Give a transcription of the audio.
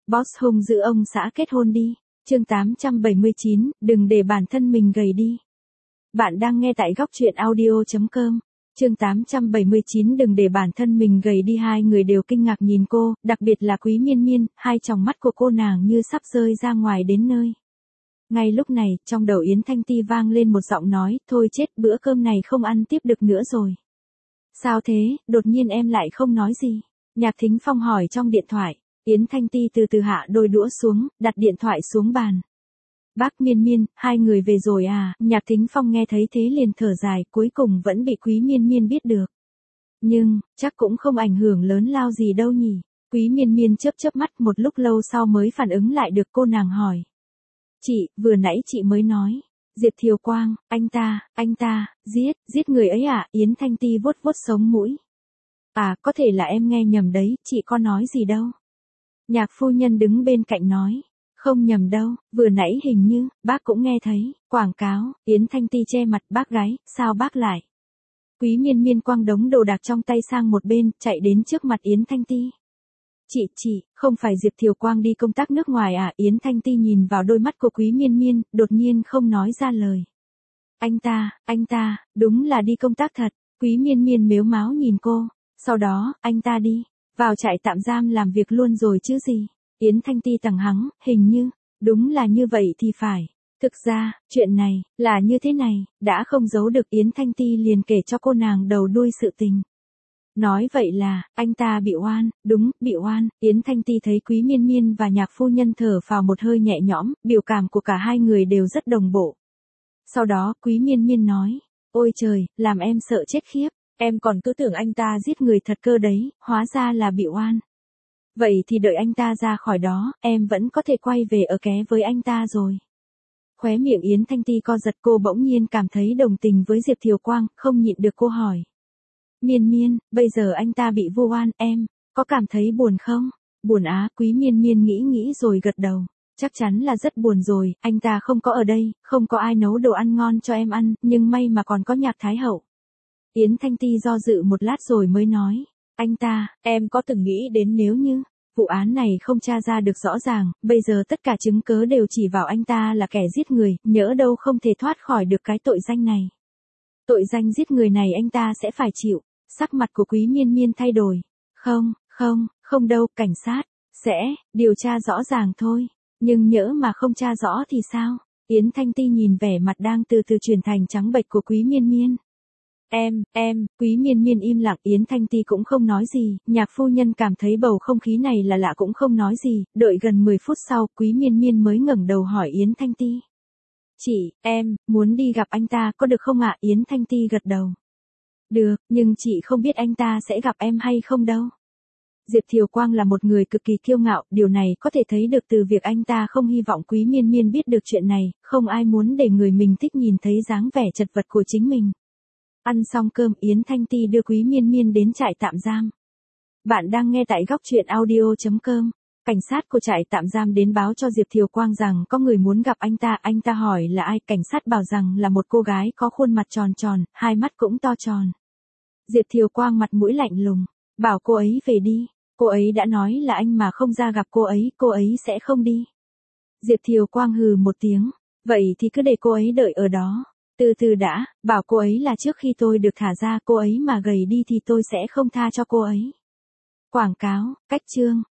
Boss hung giữ ông xã kết hôn đi. Chương 879, đừng để bản thân mình gầy đi. Bạn đang nghe tại góc truyện audio.com. Chương 879, đừng để bản thân mình gầy đi. Hai người đều kinh ngạc nhìn cô, đặc biệt là Quý Miên Miên, hai tròng mắt của cô nàng như sắp rơi ra ngoài đến nơi. Ngay lúc này, trong đầu Yến Thanh Ti vang lên một giọng nói, thôi chết, bữa cơm này không ăn tiếp được nữa rồi. Sao thế, đột nhiên em lại không nói gì? Nhạc Thính Phong hỏi trong điện thoại. Yến Thanh Ti từ từ hạ đôi đũa xuống, đặt điện thoại xuống bàn. Bác Miên Miên, hai người về rồi à? Nhạc Thính Phong nghe thấy thế liền thở dài, cuối cùng vẫn bị Quý Miên Miên biết được. Nhưng, chắc cũng không ảnh hưởng lớn lao gì đâu nhỉ? Quý Miên Miên chớp chớp mắt, một lúc lâu sau mới phản ứng lại được. Cô nàng hỏi. Chị, vừa nãy chị mới nói. Diệp Thiều Quang, anh ta, giết người ấy à? Yến Thanh Ti vuốt vuốt sống mũi. À, có thể là em nghe nhầm đấy, chị có nói gì đâu. Nhạc phu nhân đứng bên cạnh nói. Không nhầm đâu, vừa nãy hình như, bác cũng nghe thấy, quảng cáo. Yến Thanh Ti che mặt. Bác gái, sao bác lại? Quý Miên Miên quăng đống đồ đạc trong tay sang một bên, chạy đến trước mặt Yến Thanh Ti. Chị, không phải Diệp Thiều Quang đi công tác nước ngoài à? Yến Thanh Ti nhìn vào đôi mắt của Quý Miên Miên, đột nhiên không nói ra lời. Anh ta, đúng là đi công tác thật. Quý Miên Miên mếu máo nhìn cô. Sau đó, anh ta đi vào trại tạm giam làm việc luôn rồi chứ gì? Yến Thanh Ti tằng hắng, hình như, đúng là như vậy thì phải. Thực ra, chuyện này, là như thế này, đã không giấu được. Yến Thanh Ti liền kể cho cô nàng đầu đuôi sự tình. Nói vậy là, anh ta bị oan, đúng, bị oan. Yến Thanh Ti thấy Quý Miên Miên và nhạc phu nhân thở phào một hơi nhẹ nhõm, biểu cảm của cả hai người đều rất đồng bộ. Sau đó, Quý Miên Miên nói, ôi trời, làm em sợ chết khiếp, em còn cứ tưởng anh ta giết người thật cơ đấy, hóa ra là bị oan. Vậy thì đợi anh ta ra khỏi đó, em vẫn có thể quay về ở ké với anh ta rồi. Khóe miệng Yến Thanh Ti co giật, cô bỗng nhiên cảm thấy đồng tình với Diệp Thiều Quang, không nhịn được cô hỏi. Miên Miên, bây giờ anh ta bị vu oan, em có cảm thấy buồn không? Buồn á? Quý Miên Miên nghĩ rồi gật đầu. Chắc chắn là rất buồn rồi, anh ta không có ở đây, không có ai nấu đồ ăn ngon cho em ăn, nhưng may mà còn có Nhạc Thái Hậu. Yến Thanh Ti do dự một lát rồi mới nói. Anh ta, em có từng nghĩ đến nếu như vụ án này không tra ra được rõ ràng, bây giờ tất cả chứng cớ đều chỉ vào anh ta là kẻ giết người, nhỡ đâu không thể thoát khỏi được cái tội danh này. Tội danh giết người này anh ta sẽ phải chịu. Sắc mặt của Quý Miên Miên thay đổi. Không đâu, cảnh sát sẽ điều tra rõ ràng thôi. Nhưng nhỡ mà không tra rõ thì sao? Yến Thanh Ti nhìn vẻ mặt đang từ từ chuyển thành trắng bệch của Quý Miên Miên. Quý Miên Miên im lặng. Yến Thanh Ti cũng không nói gì. Nhạc phu nhân cảm thấy bầu không khí này là lạ cũng không nói gì. Đợi gần 10 phút sau, Quý Miên Miên mới ngẩng đầu hỏi Yến Thanh Ti. Chị, em muốn đi gặp anh ta có được không ạ? Yến Thanh Ti gật đầu. Được, nhưng chị không biết anh ta sẽ gặp em hay không đâu. Diệp Thiều Quang là một người cực kỳ kiêu ngạo, điều này có thể thấy được từ việc anh ta không hy vọng Quý Miên Miên biết được chuyện này, không ai muốn để người mình thích nhìn thấy dáng vẻ chật vật của chính mình. Ăn xong cơm, Yến Thanh Ti đưa Quý Miên Miên đến trại tạm giam. Bạn đang nghe tại góc truyện audio.com. Cảnh sát của trại tạm giam đến báo cho Diệp Thiều Quang rằng có người muốn gặp anh ta hỏi là ai, cảnh sát bảo rằng là một cô gái có khuôn mặt tròn tròn, hai mắt cũng to tròn. Diệp Thiều Quang mặt mũi lạnh lùng, bảo cô ấy về đi, cô ấy đã nói là anh mà không ra gặp cô ấy sẽ không đi. Diệp Thiều Quang hừ một tiếng, vậy thì cứ để cô ấy đợi ở đó, từ từ đã, bảo cô ấy là trước khi tôi được thả ra cô ấy mà gầy đi thì tôi sẽ không tha cho cô ấy. Quảng cáo, cách chương.